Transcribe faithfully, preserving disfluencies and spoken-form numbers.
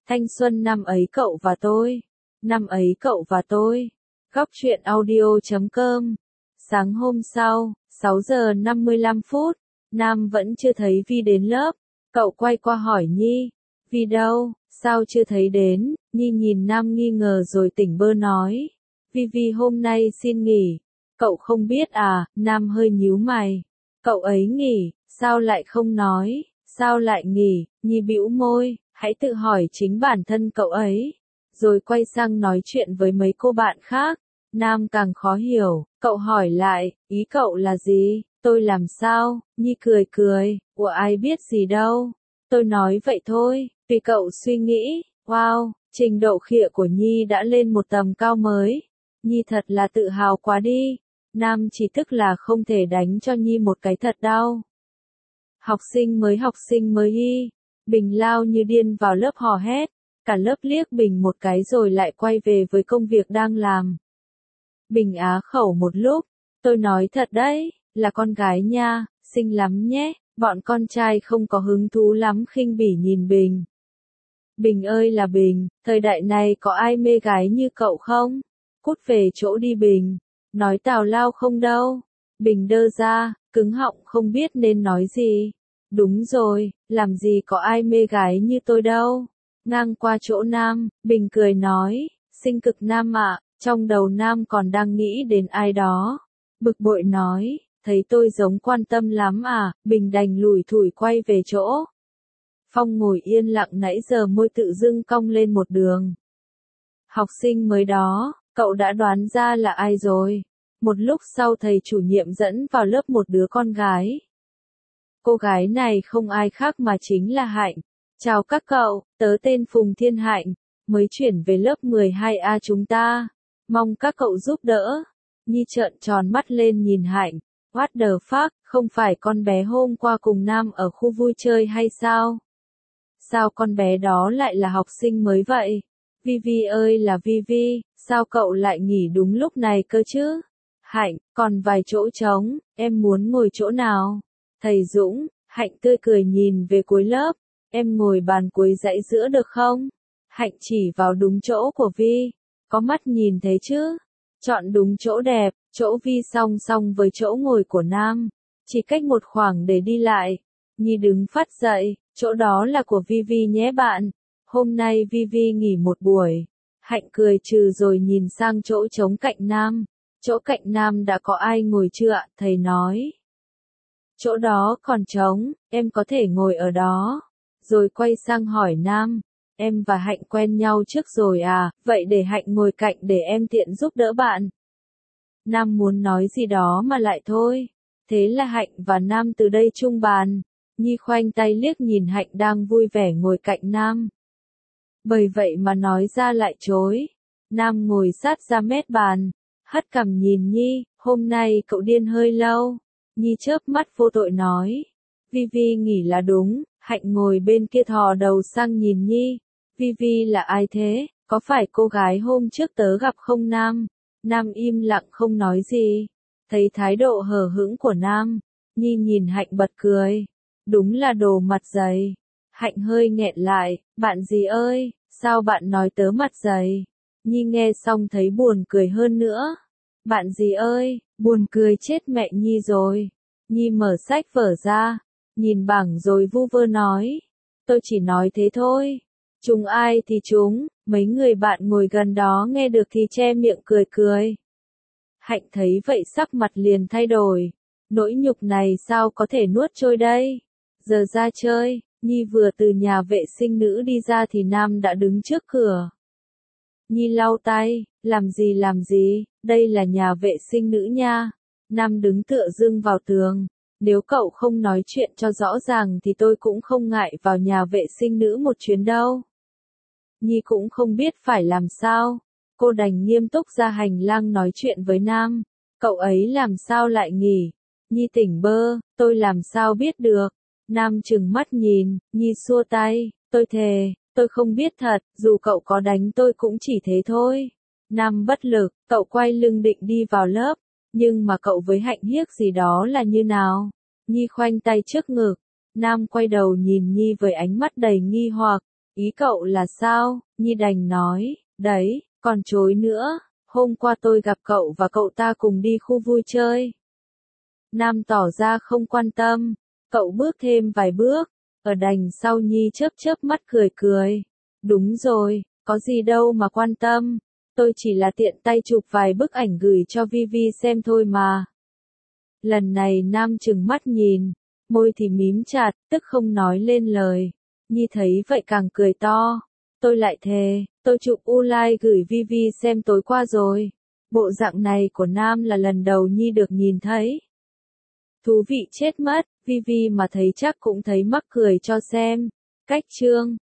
Thanh xuân năm ấy cậu và tôi. Năm ấy cậu và tôi. Góc truyện audio chấm com. Sáng hôm sau, sáu giờ năm mươi lăm phút, Nam vẫn chưa thấy Vi đến lớp. Cậu quay qua hỏi Nhi, Vi đâu, sao chưa thấy đến? Nhi nhìn Nam nghi ngờ rồi tỉnh bơ nói, Vi Vi hôm nay xin nghỉ. Cậu không biết à? Nam hơi nhíu mày. Cậu ấy nghỉ, sao lại không nói? Sao lại nghỉ? Nhi bĩu môi, hãy tự hỏi chính bản thân cậu ấy. Rồi quay sang nói chuyện với mấy cô bạn khác. Nam càng khó hiểu, cậu hỏi lại, ý cậu là gì? Tôi làm sao? Nhi cười cười, của ai biết gì đâu. Tôi nói vậy thôi, vì cậu suy nghĩ. Wow, trình độ khịa của Nhi đã lên một tầm cao mới. Nhi thật là tự hào quá đi. Nam chỉ tức là không thể đánh cho Nhi một cái thật đau. Học sinh mới học sinh mới y. Bình lao như điên vào lớp hò hét. Cả lớp liếc Bình một cái rồi lại quay về với công việc đang làm. Bình á khẩu một lúc. Tôi nói thật đấy, là con gái nha, xinh lắm nhé. Bọn con trai không có hứng thú lắm khinh bỉ nhìn Bình. Bình ơi là Bình, thời đại này có ai mê gái như cậu không? Cút về chỗ đi Bình. Nói tào lao không đâu. Bình đơ ra, cứng họng không biết nên nói gì. Đúng rồi, làm gì có ai mê gái như tôi đâu. Ngang qua chỗ Nam, Bình cười nói, xinh cực Nam ạ. Trong đầu Nam còn đang nghĩ đến ai đó. Bực bội nói, thấy tôi giống quan tâm lắm à? Bình đành lủi thủi quay về chỗ. Phong ngồi yên lặng nãy giờ môi tự dưng cong lên một đường. Học sinh mới đó, cậu đã đoán ra là ai rồi. Một lúc sau thầy chủ nhiệm dẫn vào lớp một đứa con gái. Cô gái này không ai khác mà chính là Hạnh. Chào các cậu, tớ tên Phùng Thiên Hạnh, mới chuyển về lớp mười hai A chúng ta. Mong các cậu giúp đỡ. Nhi trợn tròn mắt lên nhìn Hạnh. What the fuck, không phải con bé hôm qua cùng Nam ở khu vui chơi hay sao? Sao con bé đó lại là học sinh mới vậy? Vi Vi ơi là Vi Vi, sao cậu lại nghỉ đúng lúc này cơ chứ? Hạnh, còn vài chỗ trống, em muốn ngồi chỗ nào? Thầy Dũng, Hạnh tươi cười nhìn về cuối lớp, em ngồi bàn cuối dãy giữa được không? Hạnh chỉ vào đúng chỗ của Vi, có mắt nhìn thấy chứ? Chọn đúng chỗ đẹp, chỗ Vi song song với chỗ ngồi của Nam, chỉ cách một khoảng để đi lại. Nhi đứng phát dậy, chỗ đó là của Vi Vi nhé bạn. Hôm nay Vi Vi nghỉ một buổi. Hạnh cười trừ rồi nhìn sang chỗ trống cạnh Nam. Chỗ cạnh Nam đã có ai ngồi chưa ạ? Thầy nói. Chỗ đó còn trống, em có thể ngồi ở đó. Rồi quay sang hỏi Nam. Em và Hạnh quen nhau trước rồi à? Vậy để Hạnh ngồi cạnh để em tiện giúp đỡ bạn. Nam muốn nói gì đó mà lại thôi. Thế là Hạnh và Nam từ đây chung bàn. Nhi khoanh tay liếc nhìn Hạnh đang vui vẻ ngồi cạnh Nam. Bởi vậy mà nói ra lại chối. Nam ngồi sát ra mép bàn, hất cằm nhìn Nhi, hôm nay cậu điên hơi lâu. Nhi chớp mắt vô tội nói. Vi Vi nghỉ là đúng. Hạnh ngồi bên kia thò đầu sang nhìn Nhi. Vi Vi là ai thế? Có phải cô gái hôm trước tớ gặp không Nam? Nam im lặng không nói gì. Thấy thái độ hờ hững của Nam, Nhi nhìn Hạnh bật cười. Đúng là đồ mặt dày. Hạnh hơi nghẹn lại, bạn gì ơi, sao bạn nói tớ mặt dày? Nhi nghe xong thấy buồn cười hơn nữa. Bạn gì ơi, buồn cười chết mẹ Nhi rồi. Nhi mở sách vở ra, nhìn bảng rồi vu vơ nói. Tôi chỉ nói thế thôi. Chúng ai thì chúng, mấy người bạn ngồi gần đó nghe được thì che miệng cười cười. Hạnh thấy vậy sắc mặt liền thay đổi. Nỗi nhục này sao có thể nuốt trôi đây? Giờ ra chơi, Nhi vừa từ nhà vệ sinh nữ đi ra thì Nam đã đứng trước cửa. Nhi lau tay, làm gì làm gì, đây là nhà vệ sinh nữ nha. Nam đứng tựa lưng vào tường. Nếu cậu không nói chuyện cho rõ ràng thì tôi cũng không ngại vào nhà vệ sinh nữ một chuyến đâu. Nhi cũng không biết phải làm sao. Cô đành nghiêm túc ra hành lang nói chuyện với Nam. Cậu ấy làm sao lại nghỉ? Nhi tỉnh bơ, tôi làm sao biết được? Nam trừng mắt nhìn, Nhi xua tay, tôi thề, tôi không biết thật, dù cậu có đánh tôi cũng chỉ thế thôi. Nam bất lực, cậu quay lưng định đi vào lớp, nhưng mà cậu với Hạnh hiếc gì đó là như nào? Nhi khoanh tay trước ngực, Nam quay đầu nhìn Nhi với ánh mắt đầy nghi hoặc, Ý cậu là sao? Nhi đành nói, đấy, còn chối nữa, hôm qua tôi gặp cậu và cậu ta cùng đi khu vui chơi. Nam tỏ ra không quan tâm, cậu bước thêm vài bước, ở đằng sau Nhi chớp chớp mắt cười cười. Đúng rồi, có gì đâu mà quan tâm, tôi chỉ là tiện tay chụp vài bức ảnh gửi cho Vivi xem thôi mà. Lần này Nam trừng mắt nhìn, môi thì mím chặt, tức không nói lên lời. Nhi thấy vậy càng cười to. Tôi lại thề, tôi chụp u lai gửi Vivi xem tối qua rồi. Bộ dạng này của Nam là lần đầu Nhi được nhìn thấy. Thú vị chết mất, Vivi mà thấy chắc cũng thấy mắc cười cho xem. Cách chương